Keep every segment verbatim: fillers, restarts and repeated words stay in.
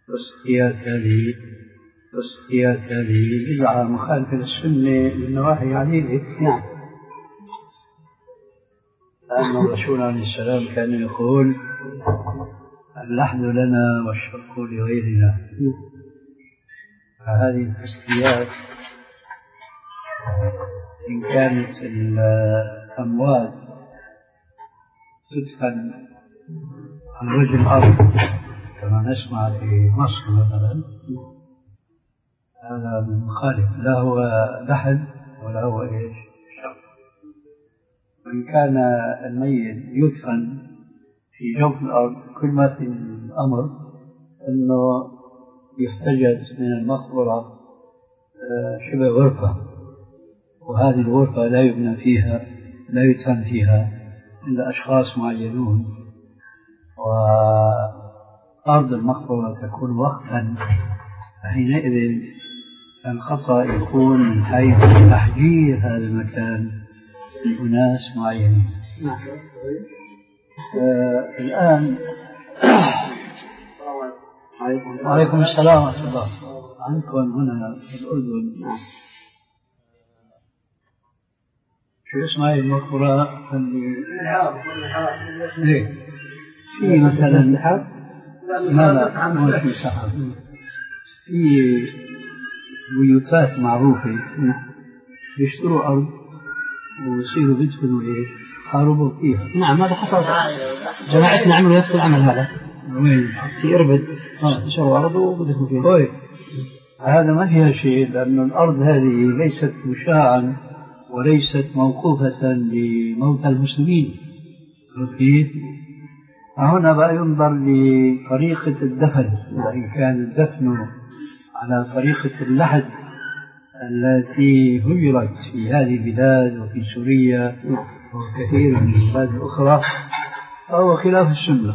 قياس هذه قياس هذه بدعة مخالفة للسنة من نواحي عديدة. نعم. لأن الرسول عليه السلام كان يقول اللحد لنا والشرق لغيرنا. فهذه التسليات إن كانت الأموات تدفن عن وجه الأرض كما نسمع في مصر مثلا، هذا مخالف، لا هو لحد ولا هو إيش شرق. وإن كان الميت يدفن في جوف الأرض، كل ما في الأمر أنه يحتجز من المقبرة شبه غرفة، وهذه الغرفة لا يبنى فيها لا يدفن فيها إلا أشخاص معينون، وأرض المقبرة تكون وقفا، فحينئذ الخطأ يكون من حيث تحجير هذا المكان لأناس معينين. آه الآن وعليكم السلام ورحمة الله. عندكم هنا في الأردن شو اسمها المقبرة اللي إيه في مثلا سحاب؟ لا لا مو في سحاب، في بيوتات معروفة يشتروا أرض ويصيروا بيدخلوا إيش خاربوا فيها. نعم هذا حصل، جماعتنا عملوا نفس العمل هذا. وين؟ في إربد اشتروا أرض وبدخلوا فيها. طيب هذا ما فيها شيء، لأن الأرض هذه ليست مشاعا وليست موقوفة لموتى المسلمين. كيف؟ هنا بقى ينظر لطريقة الدفن، إن كان الدفن على طريقة اللحد التي هجرت في هذه البلاد وفي سوريا وكثير من البلاد الأخرى، فهو خلاف السنة.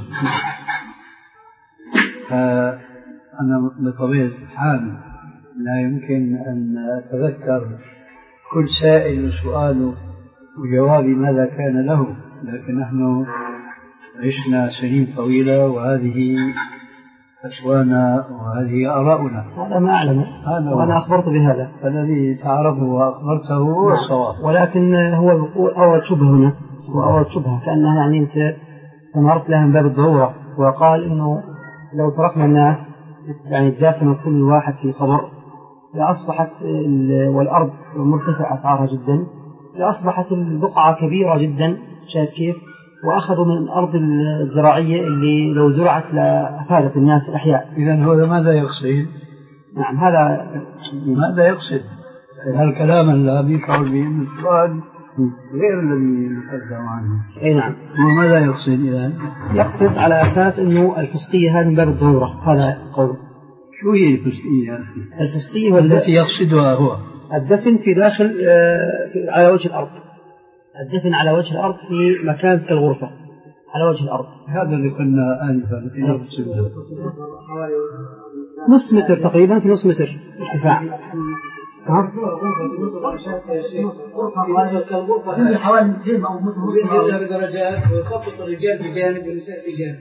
فأنا بطبيعة الحال لا يمكن أن أتذكر كل سائل وسؤاله وجوابي ماذا كان له، لكن نحن عشنا سنين طويلة وهذه فتوانا وهذه آراؤنا. هذا ما أعلمه وأنا أخبرت بهذا، فالذي تعرفه وأخبرته هو الصواب. ولكن هو أول شبهة هنا، هو أول شبهة كأنها يعني أنت تمرت لها من باب الضرورة، وقال إنه لو تركنا الناس يعني دافن كل واحد في قبر لأصبحت والأرض مرتفعة أسعارها جدا، لأصبحت البقعة كبيرة جدا، شايف كيف؟ وأخذوا من الأرض الزراعية اللي لو زرعت لأفادت الناس الأحياء. إذن هو ماذا يقصد؟ نعم هذا ماذا يقصد؟ هالكلام الذي يشعر به أن السؤال غير الذي نتكلم عنه. أي نعم. وماذا يقصد إذن؟ يقصد على أساس أنه الفسقية هذه من باب الضرورة، هذا قول. شو هي الفسقية؟ الفسقية التي يقصدها هو الدفن في داخل على وجه الأرض، الدفن على وجه الأرض في مكان كالغرفة على وجه الأرض. هذا اللي قلنا آنفا في نفس نص متر تقريبا، في نص متر ارتفاع. ها؟ حوالي مئتين أو متر درجات، ويخطط الرجال بجانب والنساء بجانب،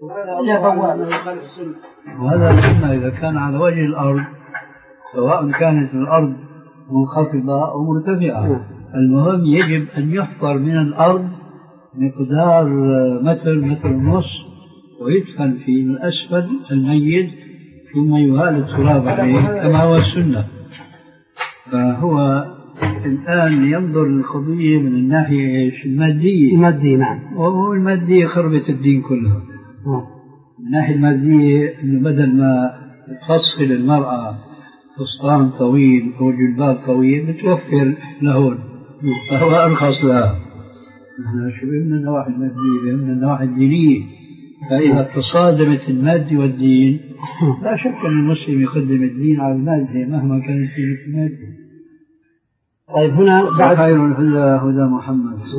وهذا قلنا إذا كان على وجه الأرض سواء كانت الأرض منخفضة أو مرتفعة، المهم يجب أن يحفر من الأرض مقدار متر متر ونص ويدفن في الأسفل الميت ثم يهال التراب عليه كما هو السنة. فهو الآن ينظر للقضية من الناحية المادية. المادية نعم. وهو المادية خربت الدين كله. نعم. من الناحية المادية إنه بدل ما تفصل المرأة فستان طويل أو جلباب طويل بتوفر لهون، فهو أرخص لها. نحن شو من النواحي المادية من النواحي الدينية. فإذا تصادمت المادة والدين لا شك أن المسلم يقدم الدين على المادة مهما كانت قيمة المادة. طيب هنا بعد خير الهدى هدى محمد.